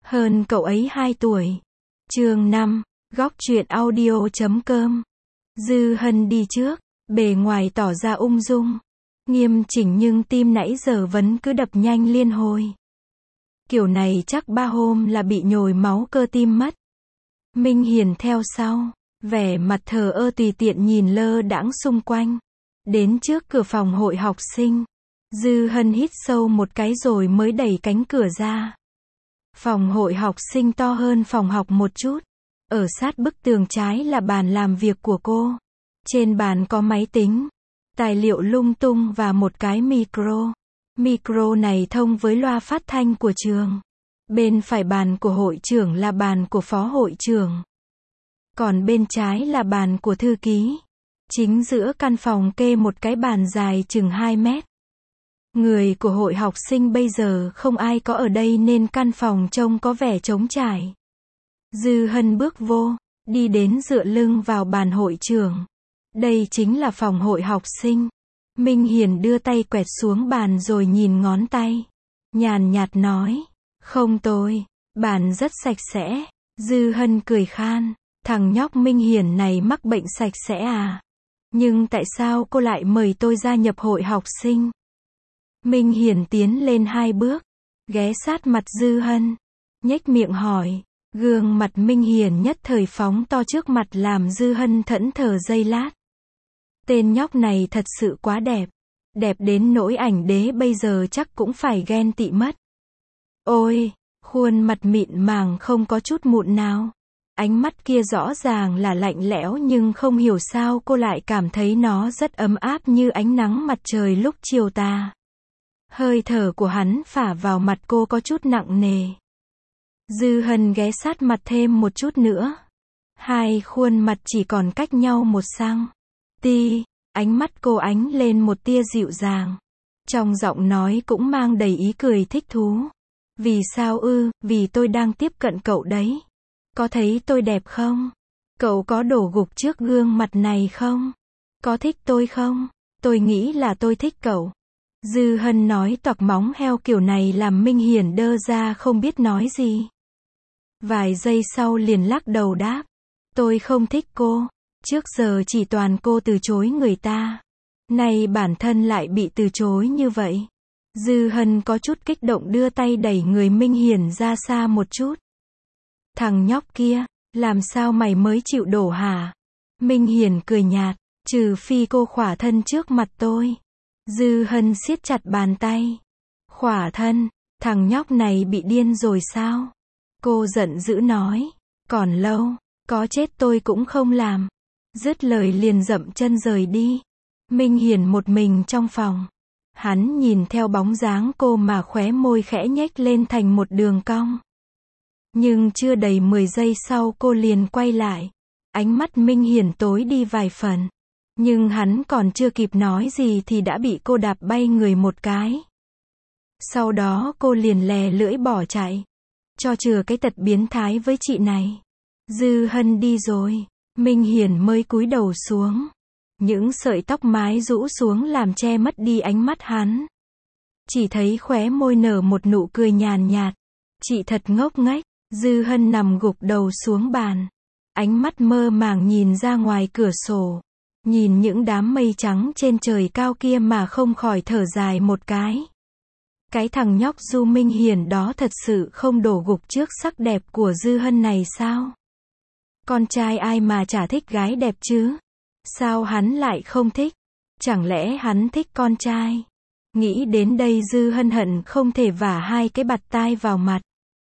Hơn cậu ấy 2 tuổi. Chương 5, góc truyện audio.com. Dư Hân đi trước, bề ngoài tỏ ra ung dung, nghiêm chỉnh nhưng tim nãy giờ vẫn cứ đập nhanh liên hồi. Kiểu này chắc 3 hôm là bị nhồi máu cơ tim mất. Minh Hiền theo sau, vẻ mặt thờ ơ tùy tiện nhìn lơ đãng xung quanh. Đến trước cửa phòng hội học sinh, Dư Hân hít sâu một cái rồi mới đẩy cánh cửa ra. Phòng hội học sinh to hơn phòng học một chút. Ở sát bức tường trái là bàn làm việc của cô. Trên bàn có máy tính, tài liệu lung tung và một cái micro. Micro này thông với loa phát thanh của trường. Bên phải bàn của hội trưởng là bàn của phó hội trưởng. Còn bên trái là bàn của thư ký. Chính giữa căn phòng kê một cái bàn dài chừng 2 mét. Người của hội học sinh bây giờ không ai có ở đây nên căn phòng trông có vẻ trống trải. Dư Hân bước vô, đi đến dựa lưng vào bàn hội trưởng. Đây chính là phòng hội học sinh. Minh Hiền đưa tay quẹt xuống bàn rồi nhìn ngón tay. Nhàn nhạt nói, không tồi, bàn rất sạch sẽ. Dư Hân cười khan, thằng nhóc Minh Hiền này mắc bệnh sạch sẽ à? Nhưng tại sao cô lại mời tôi gia nhập hội học sinh? Minh Hiền tiến lên 2 bước, ghé sát mặt Dư Hân, nhếch miệng hỏi. Gương mặt Minh Hiền nhất thời phóng to trước mặt làm Dư Hân thẫn thờ giây lát. Tên nhóc này thật sự quá đẹp. Đẹp đến nỗi ảnh đế bây giờ chắc cũng phải ghen tị mất. Ôi, khuôn mặt mịn màng không có chút mụn nào. Ánh mắt kia rõ ràng là lạnh lẽo nhưng không hiểu sao cô lại cảm thấy nó rất ấm áp như ánh nắng mặt trời lúc chiều tà. Hơi thở của hắn phả vào mặt cô có chút nặng nề. Dư Hân ghé sát mặt thêm một chút nữa. Hai khuôn mặt chỉ còn cách nhau 1 cm. Ánh mắt cô ánh lên một tia dịu dàng. Trong giọng nói cũng mang đầy ý cười thích thú. Vì sao ư? Vì tôi đang tiếp cận cậu đấy. Có thấy tôi đẹp không? Cậu có đổ gục trước gương mặt này không? Có thích tôi không? Tôi nghĩ là tôi thích cậu. Dư Hân nói toạc móng heo kiểu này làm Minh Hiền đơ ra không biết nói gì. Vài giây sau liền lắc đầu đáp. Tôi không thích cô. Trước giờ chỉ toàn cô từ chối người ta. Nay bản thân lại bị từ chối như vậy. Dư Hân có chút kích động đưa tay đẩy người Minh Hiền ra xa một chút. Thằng nhóc kia, làm sao mày mới chịu đổ hả? Minh Hiền cười nhạt, trừ phi cô khỏa thân trước mặt tôi. Dư Hân siết chặt bàn tay. Khỏa thân, thằng nhóc này bị điên rồi sao? Cô giận dữ nói, còn lâu, có chết tôi cũng không làm. Dứt lời liền dậm chân rời đi. Minh Hiền một mình trong phòng. Hắn nhìn theo bóng dáng cô mà khóe môi khẽ nhếch lên thành một đường cong. Nhưng chưa đầy 10 giây sau cô liền quay lại. Ánh mắt Minh Hiền tối đi vài phần. Nhưng hắn còn chưa kịp nói gì thì đã bị cô đạp bay người một cái. Sau đó cô liền lè lưỡi bỏ chạy. Cho chừa cái tật biến thái với chị này. Dư Hân đi rồi. Minh Hiền mới cúi đầu xuống. Những sợi tóc mái rũ xuống làm che mất đi ánh mắt hắn. Chỉ thấy khóe môi nở một nụ cười nhàn nhạt. Chị thật ngốc nghếch. Dư Hân nằm gục đầu xuống bàn. Ánh mắt mơ màng nhìn ra ngoài cửa sổ. Nhìn những đám mây trắng trên trời cao kia mà không khỏi thở dài một cái. Cái thằng nhóc Du Minh Hiền đó thật sự không đổ gục trước sắc đẹp của Dư Hân này sao? Con trai ai mà chả thích gái đẹp chứ? Sao hắn lại không thích? Chẳng lẽ hắn thích con trai? Nghĩ đến đây Dư Hân hận không thể vả 2 cái bạt tai vào mặt.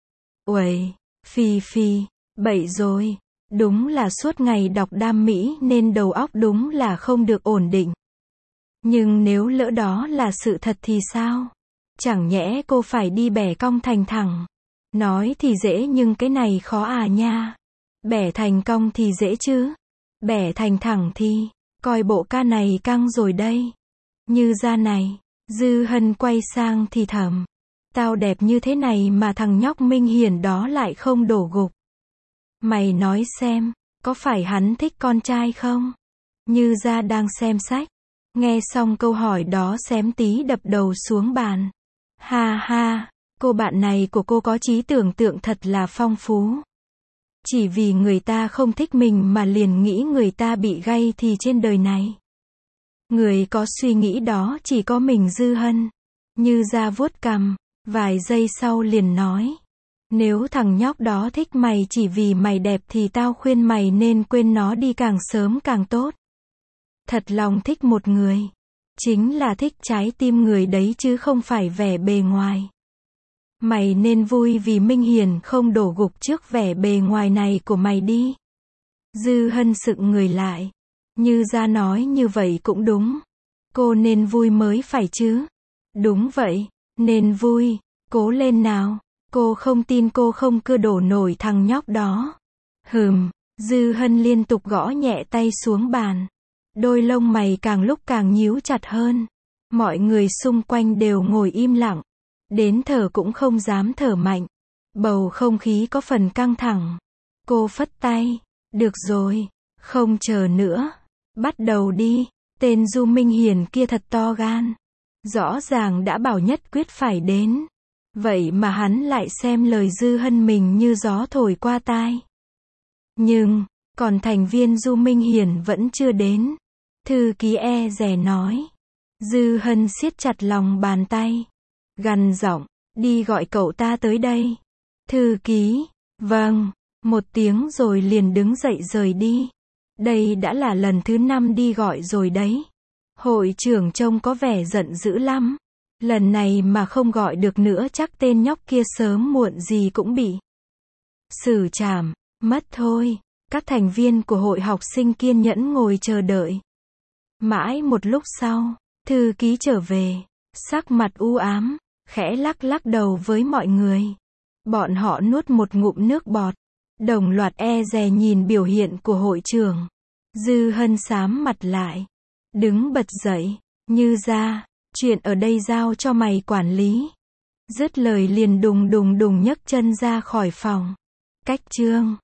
Uầy, Phi, bậy rồi. Đúng là suốt ngày đọc đam mỹ nên đầu óc đúng là không được ổn định. Nhưng nếu lỡ đó là sự thật thì sao? Chẳng nhẽ cô phải đi bẻ cong thành thẳng. Nói thì dễ nhưng cái này khó à nha. Bẻ thành cong thì dễ chứ. Bẻ thành thẳng thì, coi bộ ca này căng rồi đây. Như da này, Dư Hân quay sang thì thầm. Tao đẹp như thế này mà thằng nhóc Minh Hiền đó lại không đổ gục. Mày nói xem, có phải hắn thích con trai không? Như ra đang xem sách. Nghe xong câu hỏi đó xém tí đập đầu xuống bàn. Ha ha, Cô bạn này của cô có trí tưởng tượng thật là phong phú. Chỉ vì người ta không thích mình mà liền nghĩ người ta bị gay thì trên đời này. Người có suy nghĩ đó chỉ có mình Dư Hân. Như ra vuốt cằm, vài giây sau liền nói. Nếu thằng nhóc đó thích mày chỉ vì mày đẹp thì tao khuyên mày nên quên nó đi càng sớm càng tốt. Thật lòng thích một người, chính là thích trái tim người đấy chứ không phải vẻ bề ngoài. Mày nên vui vì Minh Hiền không đổ gục trước vẻ bề ngoài này của mày đi. Dư Hân sững người lại. Như ra nói như vậy cũng đúng. Cô nên vui mới phải chứ. Đúng vậy, nên vui, cố lên nào. Cô không tin cô không cưa đổ nổi thằng nhóc đó. Dư Hân liên tục gõ nhẹ tay xuống bàn. Đôi lông mày càng lúc càng nhíu chặt hơn. Mọi người xung quanh đều ngồi im lặng. Đến thở cũng không dám thở mạnh. Bầu không khí có phần căng thẳng. Cô phất tay. Được rồi, không chờ nữa. Bắt đầu đi. Tên Du Minh Hiền kia thật to gan. Rõ ràng đã bảo nhất quyết phải đến. Vậy mà hắn lại xem lời Dư Hân mình như gió thổi qua tai. Nhưng, còn thành viên Du Minh Hiền vẫn chưa đến. Thư ký e dè nói. Dư Hân siết chặt lòng bàn tay. Gằn giọng, đi gọi cậu ta tới đây. Thư ký, vâng, một tiếng rồi liền đứng dậy rời đi. Đây đã là lần thứ 5 đi gọi rồi đấy. Hội trưởng trông có vẻ giận dữ lắm. Lần này mà không gọi được nữa chắc tên nhóc kia sớm muộn gì cũng bị xử trảm, mất thôi. Các thành viên của hội học sinh kiên nhẫn ngồi chờ đợi. Mãi một lúc sau, thư ký trở về, sắc mặt u ám, khẽ lắc lắc đầu với mọi người. Bọn họ nuốt một ngụm nước bọt, đồng loạt e dè nhìn biểu hiện của hội trưởng. Dư Hân xám mặt lại, đứng bật dậy, Như ra, chuyện ở đây giao cho mày quản lý. Dứt lời liền đùng đùng đùng nhấc chân ra khỏi phòng. Cách chương